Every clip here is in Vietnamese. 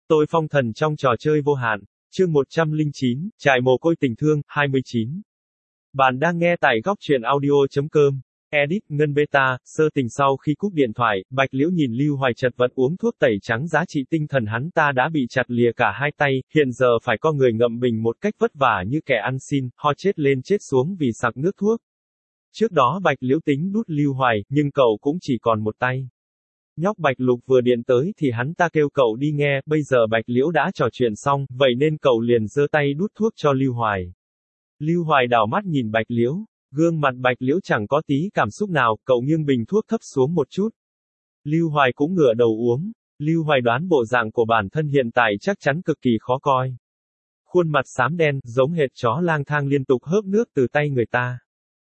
Tôi phong thần trong trò chơi vô hạn. Chương 109, trại mồ côi tình thương, 29. Bạn đang nghe tại góc truyện audio.com. Edit, Ngân Beta, sơ tình sau khi cúp điện thoại, Bạch Liễu nhìn Lưu Hoài chật vật uống thuốc tẩy trắng giá trị tinh thần hắn ta đã bị chặt lìa cả hai tay, hiện giờ phải có người ngậm bình một cách vất vả như kẻ ăn xin, ho chết lên chết xuống vì sặc nước thuốc. Trước đó Bạch Liễu tính đút Lưu Hoài, nhưng cậu cũng chỉ còn một tay. Nhóc Bạch Lục vừa điện tới thì hắn ta kêu cậu đi nghe, bây giờ Bạch Liễu đã trò chuyện xong, vậy nên cậu liền giơ tay đút thuốc cho Lưu Hoài. Lưu Hoài đảo mắt nhìn Bạch Liễu, gương mặt Bạch Liễu chẳng có tí cảm xúc nào, cậu nghiêng bình thuốc thấp xuống một chút. Lưu Hoài cũng ngửa đầu uống, Lưu Hoài đoán bộ dạng của bản thân hiện tại chắc chắn cực kỳ khó coi. Khuôn mặt xám đen, giống hệt chó lang thang liên tục hớp nước từ tay người ta.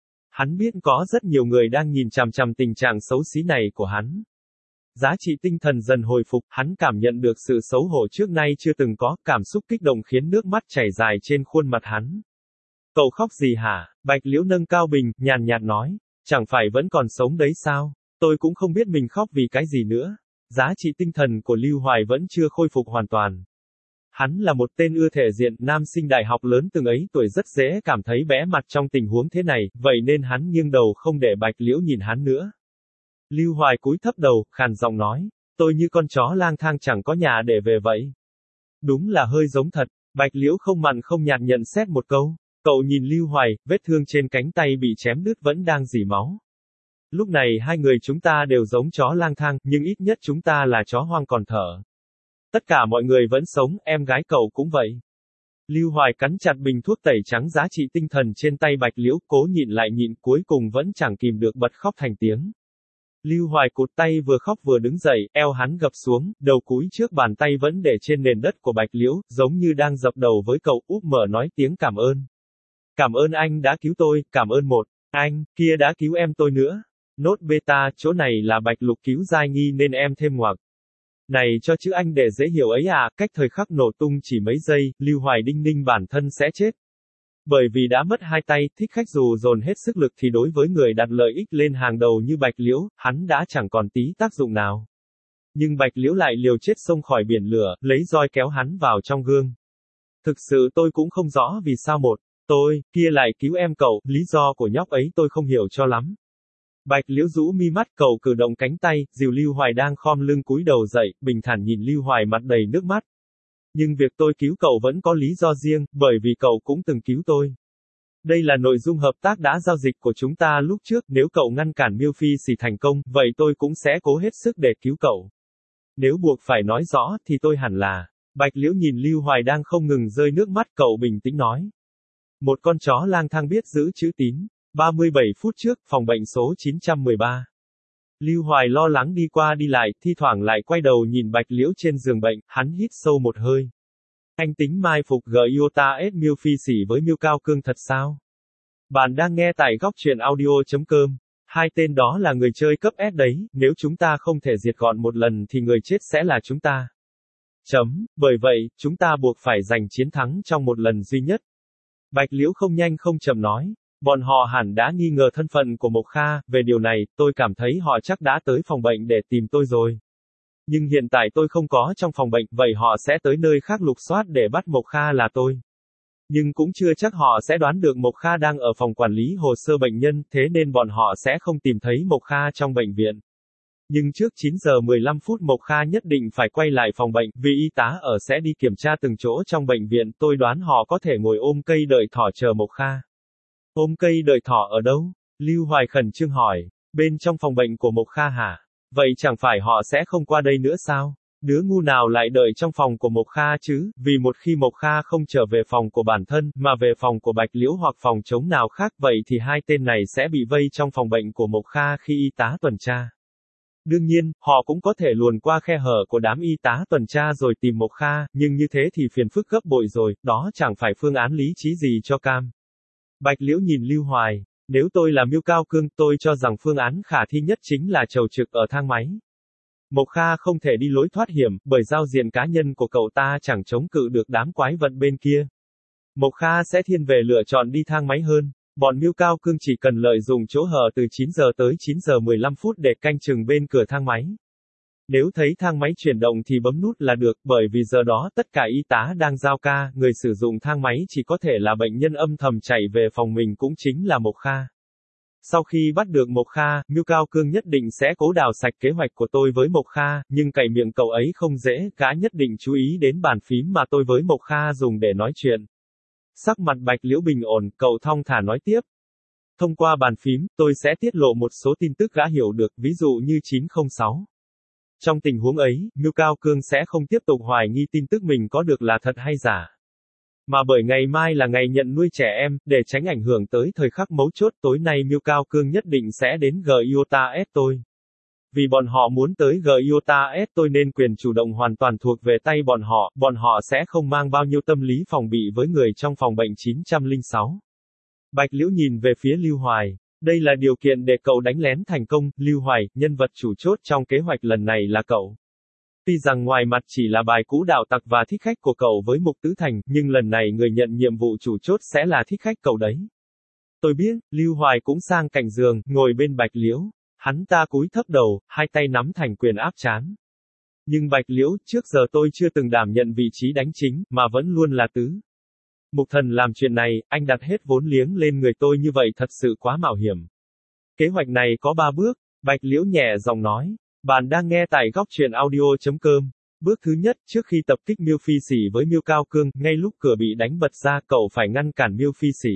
Hắn biết có rất nhiều người đang nhìn chằm chằm tình trạng xấu xí này của hắn. Giá trị tinh thần dần hồi phục, hắn cảm nhận được sự xấu hổ trước nay chưa từng có, cảm xúc kích động khiến nước mắt chảy dài trên khuôn mặt hắn. Cậu khóc gì hả? Bạch Liễu nâng cao bình, nhàn nhạt nói, chẳng phải vẫn còn sống đấy sao? Tôi cũng không biết mình khóc vì cái gì nữa. Giá trị tinh thần của Lưu Hoài vẫn chưa khôi phục hoàn toàn. Hắn là một tên ưa thể diện, nam sinh đại học lớn từng ấy tuổi rất dễ cảm thấy bẽ mặt trong tình huống thế này, vậy nên hắn nghiêng đầu không để Bạch Liễu nhìn hắn nữa. Lưu Hoài cúi thấp đầu, khàn giọng nói, tôi như con chó lang thang chẳng có nhà để về vậy. Đúng là hơi giống thật, Bạch Liễu không mặn không nhạt nhận xét một câu. Cậu nhìn Lưu Hoài, vết thương trên cánh tay bị chém đứt vẫn đang rỉ máu. Lúc này hai người chúng ta đều giống chó lang thang, nhưng ít nhất chúng ta là chó hoang còn thở. Tất cả mọi người vẫn sống, em gái cậu cũng vậy. Lưu Hoài cắn chặt bình thuốc tẩy trắng giá trị tinh thần trên tay Bạch Liễu, cố nhịn lại nhịn, cuối cùng vẫn chẳng kìm được bật khóc thành tiếng. Lưu Hoài cụt tay vừa khóc vừa đứng dậy, eo hắn gập xuống, đầu cúi trước bàn tay vẫn để trên nền đất của Bạch Liễu, giống như đang dập đầu với cậu, úp mở nói tiếng cảm ơn. Cảm ơn anh đã cứu tôi, cảm ơn một, anh, kia đã cứu em tôi nữa. Nốt beta, chỗ này là Bạch Lục cứu Giai Nghi nên em thêm ngoặc. Này cho chữ anh để dễ hiểu ấy à, cách thời khắc nổ tung chỉ mấy giây, Lưu Hoài đinh ninh bản thân sẽ chết. Bởi vì đã mất hai tay, thích khách dù dồn hết sức lực thì đối với người đặt lợi ích lên hàng đầu như Bạch Liễu, hắn đã chẳng còn tí tác dụng nào. Nhưng Bạch Liễu lại liều chết xông khỏi biển lửa, lấy roi kéo hắn vào trong gương. Thực sự tôi cũng không rõ vì sao một, tôi, kia lại cứu em cậu, lý do của nhóc ấy tôi không hiểu cho lắm. Bạch Liễu rũ mi mắt, cậu cử động cánh tay, dìu Lưu Hoài đang khom lưng cúi đầu dậy, bình thản nhìn Lưu Hoài mặt đầy nước mắt. Nhưng việc tôi cứu cậu vẫn có lý do riêng, bởi vì cậu cũng từng cứu tôi. Đây là nội dung hợp tác đã giao dịch của chúng ta lúc trước, nếu cậu ngăn cản Miêu Phi Xỉ thành công, vậy tôi cũng sẽ cố hết sức để cứu cậu. Nếu buộc phải nói rõ, thì tôi hẳn là. Bạch Liễu nhìn Lưu Hoài đang không ngừng rơi nước mắt, cậu bình tĩnh nói. Một con chó lang thang biết giữ chữ tín. 37 phút trước, phòng bệnh số 913. Lưu Hoài lo lắng đi qua đi lại, thi thoảng lại quay đầu nhìn Bạch Liễu trên giường bệnh, hắn hít sâu một hơi. Anh tính mai phục Giota S Miêu Phi Xỉ với Miêu Cao Cương thật sao? Bạn đang nghe tại góc truyện audio.com. Hai tên đó là người chơi cấp S đấy, nếu chúng ta không thể diệt gọn một lần thì người chết sẽ là chúng ta. Bởi vậy, chúng ta buộc phải giành chiến thắng trong một lần duy nhất. Bạch Liễu không nhanh không chậm nói. Bọn họ hẳn đã nghi ngờ thân phận của Mộc Kha, về điều này, tôi cảm thấy họ chắc đã tới phòng bệnh để tìm tôi rồi. Nhưng hiện tại tôi không có trong phòng bệnh, vậy họ sẽ tới nơi khác lục soát để bắt Mộc Kha là tôi. Nhưng cũng chưa chắc họ sẽ đoán được Mộc Kha đang ở phòng quản lý hồ sơ bệnh nhân, thế nên bọn họ sẽ không tìm thấy Mộc Kha trong bệnh viện. Nhưng trước 9 giờ 15 phút Mộc Kha nhất định phải quay lại phòng bệnh, vì y tá ở sẽ đi kiểm tra từng chỗ trong bệnh viện, tôi đoán họ có thể ngồi ôm cây đợi thỏ chờ Mộc Kha. Ôm cây đợi thỏ ở đâu? Lưu Hoài khẩn trương hỏi. Bên trong phòng bệnh của Mộc Kha hả? Vậy chẳng phải họ sẽ không qua đây nữa sao? Đứa ngu nào lại đợi trong phòng của Mộc Kha chứ? Vì một khi Mộc Kha không trở về phòng của bản thân, mà về phòng của Bạch Liễu hoặc phòng trống nào khác, vậy thì hai tên này sẽ bị vây trong phòng bệnh của Mộc Kha khi y tá tuần tra. Đương nhiên, họ cũng có thể luồn qua khe hở của đám y tá tuần tra rồi tìm Mộc Kha, nhưng như thế thì phiền phức gấp bội rồi, đó chẳng phải phương án lý trí gì cho cam. Bạch Liễu nhìn Lưu Hoài, nếu tôi là Miêu Cao Cương, tôi cho rằng phương án khả thi nhất chính là chầu trực ở thang máy. Mộc Kha không thể đi lối thoát hiểm, bởi giao diện cá nhân của cậu ta chẳng chống cự được đám quái vật bên kia. Mộc Kha sẽ thiên về lựa chọn đi thang máy hơn. Bọn Miêu Cao Cương chỉ cần lợi dụng chỗ hở từ 9 giờ tới 9 giờ 15 phút để canh chừng bên cửa thang máy. Nếu thấy thang máy chuyển động thì bấm nút là được, bởi vì giờ đó tất cả y tá đang giao ca, người sử dụng thang máy chỉ có thể là bệnh nhân âm thầm chạy về phòng mình cũng chính là Mộc Kha. Sau khi bắt được Mộc Kha, Mưu Cao Cương nhất định sẽ cố đào sạch kế hoạch của tôi với Mộc Kha, nhưng cậy miệng cậu ấy không dễ, gã nhất định chú ý đến bàn phím mà tôi với Mộc Kha dùng để nói chuyện. Sắc mặt Bạch Liễu bình ổn, cậu thong thả nói tiếp. Thông qua bàn phím, tôi sẽ tiết lộ một số tin tức gã hiểu được, ví dụ như 906. Trong tình huống ấy, Mưu Cao Cương sẽ không tiếp tục hoài nghi tin tức mình có được là thật hay giả. Mà bởi ngày mai là ngày nhận nuôi trẻ em, để tránh ảnh hưởng tới thời khắc mấu chốt, tối nay Mưu Cao Cương nhất định sẽ đến Giota S tôi. Vì bọn họ muốn tới Giota S tôi nên quyền chủ động hoàn toàn thuộc về tay bọn họ sẽ không mang bao nhiêu tâm lý phòng bị với người trong phòng bệnh 906. Bạch Liễu nhìn về phía Lưu Hoài. Đây là điều kiện để cậu đánh lén thành công, Lưu Hoài, nhân vật chủ chốt trong kế hoạch lần này là cậu. Tuy rằng ngoài mặt chỉ là bài cũ đạo tặc và thích khách của cậu với Mục Tứ Thành, nhưng lần này người nhận nhiệm vụ chủ chốt sẽ là thích khách cậu đấy. Tôi biết, Lưu Hoài cũng sang cạnh giường, ngồi bên Bạch Liễu. Hắn ta cúi thấp đầu, hai tay nắm thành quyền áp trán. Nhưng Bạch Liễu, trước giờ tôi chưa từng đảm nhận vị trí đánh chính, mà vẫn luôn là tứ. Mục Thần làm chuyện này, anh đặt hết vốn liếng lên người tôi như vậy thật sự quá mạo hiểm. Kế hoạch này có 3 bước, Bạch Liễu nhẹ giọng nói. Bạn đang nghe tại góc truyện audio.com. Bước thứ nhất, trước khi tập kích Miêu Phi Sỉ với Mưu Cao Cương, ngay lúc cửa bị đánh bật ra, cậu phải ngăn cản Miêu Phi Sỉ.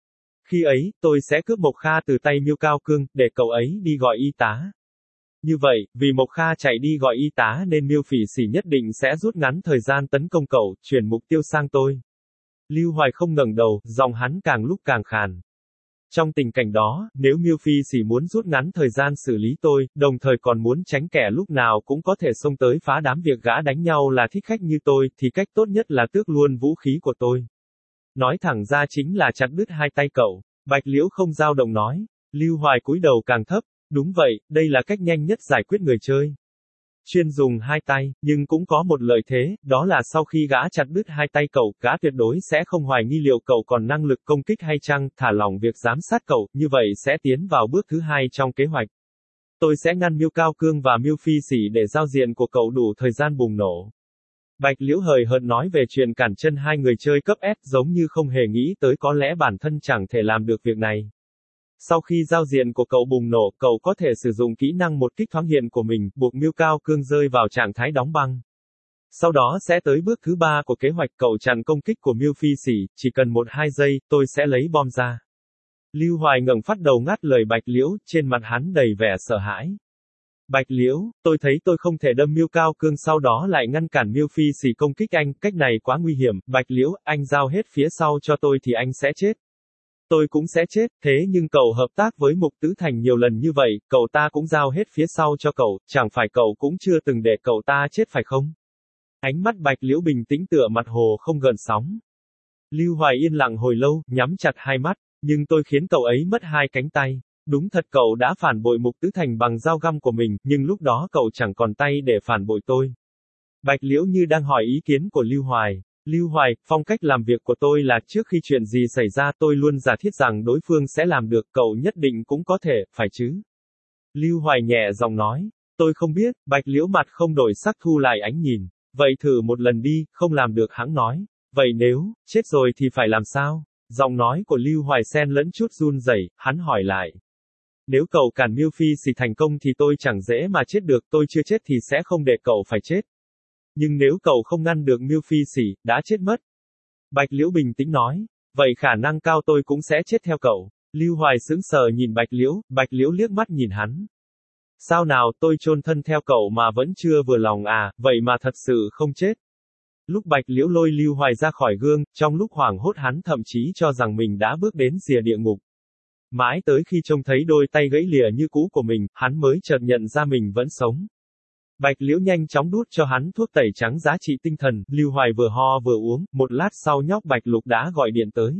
Khi ấy, tôi sẽ cướp Mộc Kha từ tay Mưu Cao Cương, để cậu ấy đi gọi y tá. Như vậy, vì Mộc Kha chạy đi gọi y tá nên Miêu Phỉ Sỉ nhất định sẽ rút ngắn thời gian tấn công cậu, chuyển mục tiêu sang tôi. Lưu Hoài không ngẩng đầu, giọng hắn càng lúc càng khàn. Trong tình cảnh đó, nếu Miêu Phi Sỉ muốn rút ngắn thời gian xử lý tôi, đồng thời còn muốn tránh kẻ lúc nào cũng có thể xông tới phá đám việc gã đánh nhau là thích khách như tôi, thì cách tốt nhất là tước luôn vũ khí của tôi. Nói thẳng ra chính là chặt đứt hai tay cậu. Bạch Liễu không dao động nói. Lưu Hoài cúi đầu càng thấp. Đúng vậy, đây là cách nhanh nhất giải quyết người chơi. Chuyên dùng hai tay, nhưng cũng có một lợi thế, đó là sau khi gã chặt đứt hai tay cậu, gã tuyệt đối sẽ không hoài nghi liệu cậu còn năng lực công kích hay chăng, thả lỏng việc giám sát cậu, như vậy sẽ tiến vào bước thứ hai trong kế hoạch. Tôi sẽ ngăn Miêu Cao Cương và Miêu Phi Sỉ để giao diện của cậu đủ thời gian bùng nổ. Bạch Liễu hời hợt nói về chuyện cản chân hai người chơi cấp S giống như không hề nghĩ tới có lẽ bản thân chẳng thể làm được việc này. Sau khi giao diện của cậu bùng nổ, cậu có thể sử dụng kỹ năng một kích thoáng hiện của mình, buộc Miêu Cao Cương rơi vào trạng thái đóng băng. Sau đó sẽ tới bước thứ ba của kế hoạch, cậu chặn công kích của Miêu Phi Sỉ, chỉ cần 1-2 giây, tôi sẽ lấy bom ra. Lưu Hoài ngẩng phát đầu ngắt lời Bạch Liễu, trên mặt hắn đầy vẻ sợ hãi. Bạch Liễu, tôi thấy tôi không thể đâm Miêu Cao Cương sau đó lại ngăn cản Miêu Phi Sỉ công kích anh, cách này quá nguy hiểm. Bạch Liễu, anh giao hết phía sau cho tôi thì anh sẽ chết. Tôi cũng sẽ chết, thế nhưng cậu hợp tác với Mục Tứ Thành nhiều lần như vậy, cậu ta cũng giao hết phía sau cho cậu, chẳng phải cậu cũng chưa từng để cậu ta chết phải không? Ánh mắt Bạch Liễu bình tĩnh tựa mặt hồ không gợn sóng. Lưu Hoài yên lặng hồi lâu, nhắm chặt hai mắt, nhưng tôi khiến cậu ấy mất hai cánh tay. Đúng thật cậu đã phản bội Mục Tứ Thành bằng dao găm của mình, nhưng lúc đó cậu chẳng còn tay để phản bội tôi. Bạch Liễu như đang hỏi ý kiến của Lưu Hoài. Lưu Hoài, phong cách làm việc của tôi là trước khi chuyện gì xảy ra tôi luôn giả thiết rằng đối phương sẽ làm được, cậu nhất định cũng có thể, phải chứ? Lưu Hoài nhẹ giọng nói. Tôi không biết, Bạch Liễu mặt không đổi sắc thu lại ánh nhìn. Vậy thử một lần đi, không làm được hắn nói. Vậy nếu, chết rồi thì phải làm sao? Giọng nói của Lưu Hoài xen lẫn chút run rẩy, hắn hỏi lại. Nếu cậu cản Miêu Phi Sỉ thành công thì tôi chẳng dễ mà chết được, tôi chưa chết thì sẽ không để cậu phải chết. Nhưng nếu cậu không ngăn được Miêu Phi Sỉ, đã chết mất. Bạch Liễu bình tĩnh nói. Vậy khả năng cao tôi cũng sẽ chết theo cậu. Lưu Hoài sững sờ nhìn Bạch Liễu liếc mắt nhìn hắn. Sao nào, tôi chôn thân theo cậu mà vẫn chưa vừa lòng à, vậy mà thật sự không chết. Lúc Bạch Liễu lôi Lưu Hoài ra khỏi gương, trong lúc hoảng hốt hắn thậm chí cho rằng mình đã bước đến rìa địa ngục. Mãi tới khi trông thấy đôi tay gãy lìa như cũ của mình, hắn mới chợt nhận ra mình vẫn sống. Bạch Liễu nhanh chóng đút cho hắn thuốc tẩy trắng giá trị tinh thần, Lưu Hoài vừa ho vừa uống, một lát sau nhóc Bạch Lục đã gọi điện tới.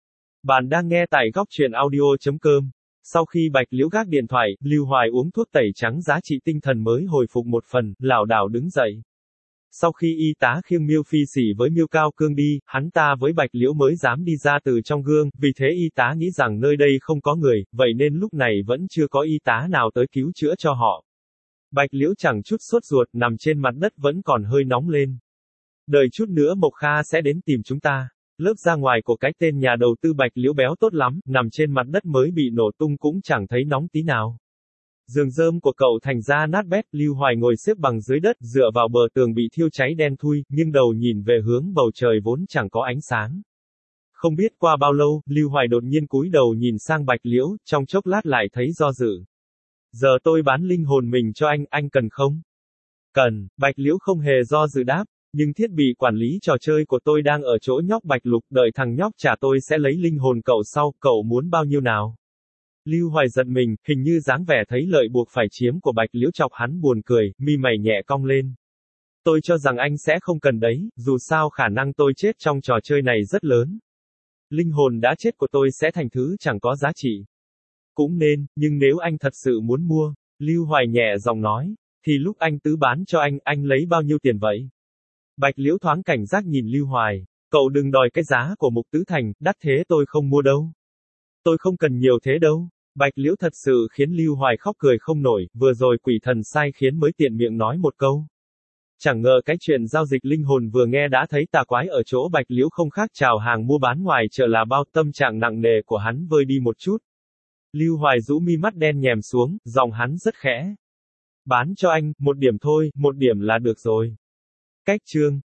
Bạn đang nghe tại góc truyện audio.com. Sau khi Bạch Liễu gác điện thoại, Lưu Hoài uống thuốc tẩy trắng giá trị tinh thần mới hồi phục một phần, lảo đảo đứng dậy. Sau khi y tá khiêng Miêu Phi Sỉ với Miêu Cao Cương đi, hắn ta với Bạch Liễu mới dám đi ra từ trong gương, vì thế y tá nghĩ rằng nơi đây không có người, vậy nên lúc này vẫn chưa có y tá nào tới cứu chữa cho họ. Bạch Liễu chẳng chút sốt ruột, nằm trên mặt đất vẫn còn hơi nóng lên. Đợi chút nữa Mộc Kha sẽ đến tìm chúng ta. Lớp ra ngoài của cái tên nhà đầu tư Bạch Liễu béo tốt lắm, nằm trên mặt đất mới bị nổ tung cũng chẳng thấy nóng tí nào. Giường rơm của cậu thành ra nát bét, Lưu Hoài ngồi xếp bằng dưới đất, dựa vào bờ tường bị thiêu cháy đen thui, nhưng đầu nhìn về hướng bầu trời vốn chẳng có ánh sáng. Không biết qua bao lâu, Lưu Hoài đột nhiên cúi đầu nhìn sang Bạch Liễu, trong chốc lát lại thấy do dự. Giờ tôi bán linh hồn mình cho anh cần không? Cần, Bạch Liễu không hề do dự đáp, nhưng thiết bị quản lý trò chơi của tôi đang ở chỗ nhóc Bạch Lục, đợi thằng nhóc trả tôi sẽ lấy linh hồn cậu sau, cậu muốn bao nhiêu nào? Lưu Hoài giật mình, hình như dáng vẻ thấy lợi buộc phải chiếm của Bạch Liễu chọc hắn buồn cười, mi mày nhẹ cong lên. Tôi cho rằng anh sẽ không cần đấy, dù sao khả năng tôi chết trong trò chơi này rất lớn. Linh hồn đã chết của tôi sẽ thành thứ chẳng có giá trị. Cũng nên, nhưng nếu anh thật sự muốn mua, Lưu Hoài nhẹ giọng nói, thì lúc anh tứ bán cho anh lấy bao nhiêu tiền vậy? Bạch Liễu thoáng cảnh giác nhìn Lưu Hoài, cậu đừng đòi cái giá của Mục Tứ Thành, đắt thế tôi không mua đâu. Tôi không cần nhiều thế đâu. Bạch Liễu thật sự khiến Lưu Hoài khóc cười không nổi, vừa rồi quỷ thần sai khiến mới tiện miệng nói một câu. Chẳng ngờ cái chuyện giao dịch linh hồn vừa nghe đã thấy tà quái ở chỗ Bạch Liễu không khác chào hàng mua bán ngoài chợ là bao, tâm trạng nặng nề của hắn vơi đi một chút. Lưu Hoài rũ mi mắt đen nhèm xuống, giọng hắn rất khẽ. Bán cho anh, 1 điểm thôi, 1 điểm là được rồi. Cách chương